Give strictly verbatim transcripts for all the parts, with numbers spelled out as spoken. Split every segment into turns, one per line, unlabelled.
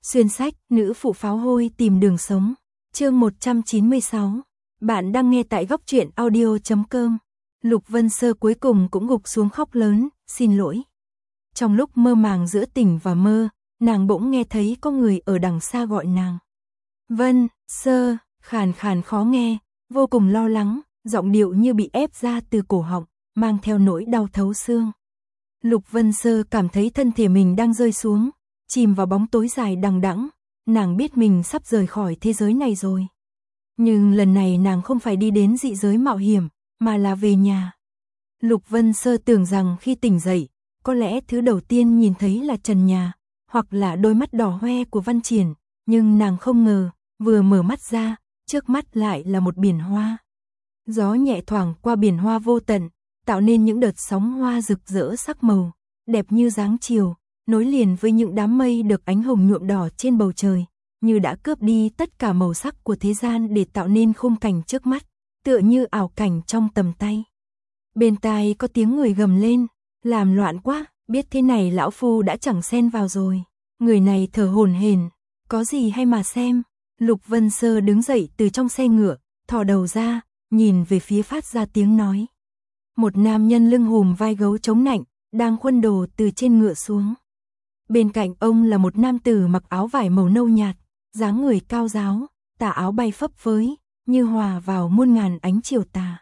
Xuyên sách, nữ phụ pháo hôi tìm đường sống. Chương một trăm chín mươi sáu. Bạn đang nghe tại góc truyện audio chấm com. Lục Vân Sơ cuối cùng cũng gục xuống khóc lớn, xin lỗi. Trong lúc mơ màng giữa tỉnh và mơ, nàng bỗng nghe thấy có người ở đằng xa gọi nàng. Vân, Sơ, khàn khàn khó nghe, vô cùng lo lắng, giọng điệu như bị ép ra từ cổ họng, mang theo nỗi đau thấu xương. Lục Vân Sơ cảm thấy thân thể mình đang rơi xuống, chìm vào bóng tối dài đằng đẵng, nàng biết mình sắp rời khỏi thế giới này rồi. Nhưng lần này nàng không phải đi đến dị giới mạo hiểm, mà là về nhà. Lục Vân Sơ tưởng rằng khi tỉnh dậy, có lẽ thứ đầu tiên nhìn thấy là trần nhà, hoặc là đôi mắt đỏ hoe của Văn Triển, nhưng nàng không ngờ, vừa mở mắt ra, trước mắt lại là một biển hoa. Gió nhẹ thoảng qua biển hoa vô tận, tạo nên những đợt sóng hoa rực rỡ sắc màu, đẹp như dáng chiều, nối liền với những đám mây được ánh hồng nhuộm đỏ trên bầu trời, như đã cướp đi tất cả màu sắc của thế gian để tạo nên khung cảnh trước mắt, tựa như ảo cảnh trong tầm tay. Bên tai có tiếng người gầm lên, làm loạn quá, biết thế này lão phu đã chẳng xen vào rồi. Người này thở hổn hển, có gì hay mà xem. Lục Vân Sơ đứng dậy từ trong xe ngựa, thò đầu ra, nhìn về phía phát ra tiếng nói. Một nam nhân lưng hùm vai gấu chống nạnh, đang khuân đồ từ trên ngựa xuống. Bên cạnh ông là một nam tử mặc áo vải màu nâu nhạt, dáng người cao ráo, tà áo bay phấp phới, như hòa vào muôn ngàn ánh chiều tà.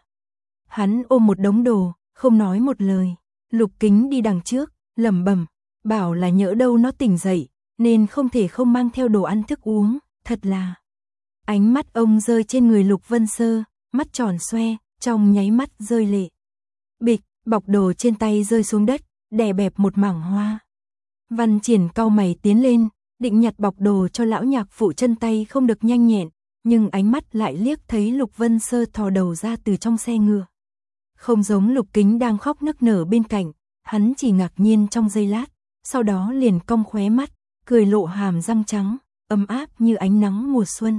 Hắn ôm một đống đồ, không nói một lời. Lục Kính đi đằng trước, lẩm bẩm, bảo là nhỡ đâu nó tỉnh dậy, nên không thể không mang theo đồ ăn thức uống, thật là. Ánh mắt ông rơi trên người Lục Vân Sơ, mắt tròn xoe, trong nháy mắt rơi lệ. Bịch, bọc đồ trên tay rơi xuống đất, đè bẹp một mảng hoa. Văn Triển cau mày tiến lên, định nhặt bọc đồ cho lão nhạc phụ, chân tay không được nhanh nhẹn, nhưng ánh mắt lại liếc thấy Lục Vân Sơ thò đầu ra từ trong xe ngựa. Không giống Lục Kính đang khóc nức nở bên cạnh, hắn chỉ ngạc nhiên trong giây lát, sau đó liền cong khóe mắt, cười lộ hàm răng trắng, ấm áp như ánh nắng mùa xuân.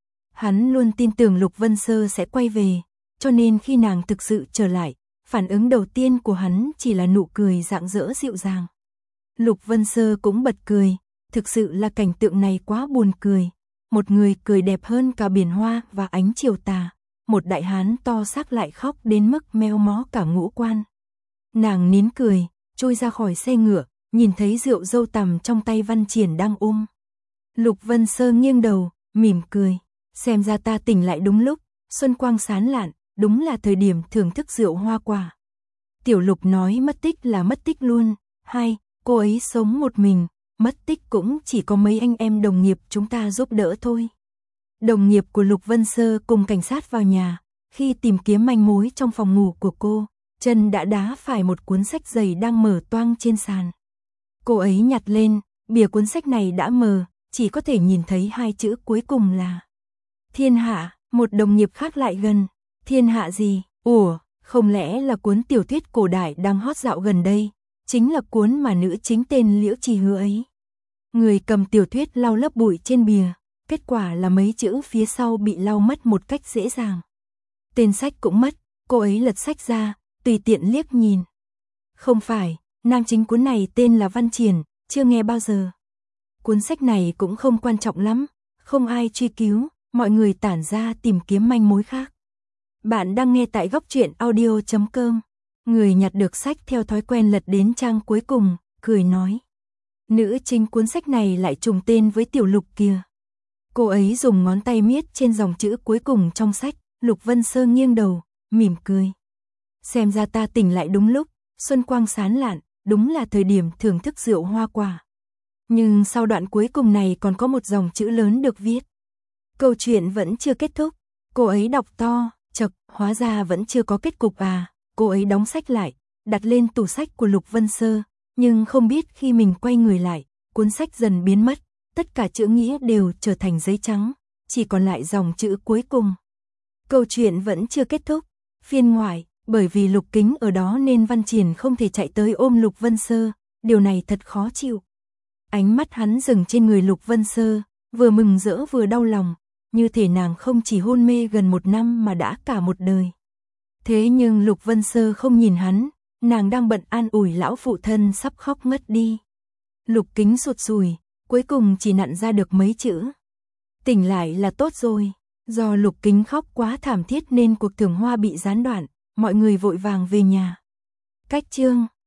Hắn luôn tin tưởng Lục Vân Sơ sẽ quay về, cho nên khi nàng thực sự trở lại, phản ứng đầu tiên của hắn chỉ là nụ cười rạng rỡ dịu dàng. Lục Vân Sơ cũng bật cười, thực sự là cảnh tượng này quá buồn cười. Một người cười đẹp hơn cả biển hoa và ánh chiều tà, một đại hán to xác lại khóc đến mức meo mó cả ngũ quan. Nàng nín cười, trôi ra khỏi xe ngựa, nhìn thấy rượu dâu tằm trong tay Văn Triển đang ôm. Lục Vân Sơ nghiêng đầu, mỉm cười, xem ra ta tỉnh lại đúng lúc, xuân quang sáng lạn, đúng là thời điểm thưởng thức rượu hoa quả. Tiểu Lục nói mất tích là mất tích luôn, hay, cô ấy sống một mình, mất tích cũng chỉ có mấy anh em đồng nghiệp chúng ta giúp đỡ thôi. Đồng nghiệp của Lục Vân Sơ cùng cảnh sát vào nhà, khi tìm kiếm manh mối trong phòng ngủ của cô, chân đã đá phải một cuốn sách dày đang mở toang trên sàn. Cô ấy nhặt lên, bìa cuốn sách này đã mờ, chỉ có thể nhìn thấy hai chữ cuối cùng là Thiên Hạ. Một đồng nghiệp khác lại gần, Thiên Hạ gì? Ủa, không lẽ là cuốn tiểu thuyết cổ đại đang hot dạo gần đây, chính là cuốn mà nữ chính tên Liễu Trì Hứa ấy. Người cầm tiểu thuyết lau lớp bụi trên bìa, kết quả là mấy chữ phía sau bị lau mất một cách dễ dàng. Tên sách cũng mất, cô ấy lật sách ra, tùy tiện liếc nhìn. Không phải, nam chính cuốn này tên là Văn Triển, chưa nghe bao giờ. Cuốn sách này cũng không quan trọng lắm, không ai truy cứu, mọi người tản ra tìm kiếm manh mối khác. Bạn đang nghe tại góc truyện audio chấm com. Người nhặt được sách theo thói quen lật đến trang cuối cùng, cười nói. Nữ chính cuốn sách này lại trùng tên với Tiểu Lục kìa. Cô ấy dùng ngón tay miết trên dòng chữ cuối cùng trong sách. Lục Vân Sơ nghiêng đầu, mỉm cười. Xem ra ta tỉnh lại đúng lúc, xuân quang sáng lạn, đúng là thời điểm thưởng thức rượu hoa quả. Nhưng sau đoạn cuối cùng này còn có một dòng chữ lớn được viết. Câu chuyện vẫn chưa kết thúc. Cô ấy đọc to, chậc, hóa ra vẫn chưa có kết cục à. Cô ấy đóng sách lại, đặt lên tủ sách của Lục Vân Sơ, nhưng không biết khi mình quay người lại, cuốn sách dần biến mất, tất cả chữ nghĩa đều trở thành giấy trắng, chỉ còn lại dòng chữ cuối cùng. Câu chuyện vẫn chưa kết thúc. Phiên ngoại, bởi vì Lục Kính ở đó nên Văn Triển không thể chạy tới ôm Lục Vân Sơ, điều này thật khó chịu. Ánh mắt hắn dừng trên người Lục Vân Sơ, vừa mừng rỡ vừa đau lòng, như thể nàng không chỉ hôn mê gần một năm mà đã cả một đời. Thế nhưng Lục Vân Sơ không nhìn hắn, nàng đang bận an ủi lão phụ thân sắp khóc ngất đi. Lục Kính sụt sùi, cuối cùng chỉ nặn ra được mấy chữ. Tỉnh lại là tốt rồi. Do Lục Kính khóc quá thảm thiết nên cuộc thưởng hoa bị gián đoạn, mọi người vội vàng về nhà. Cách chương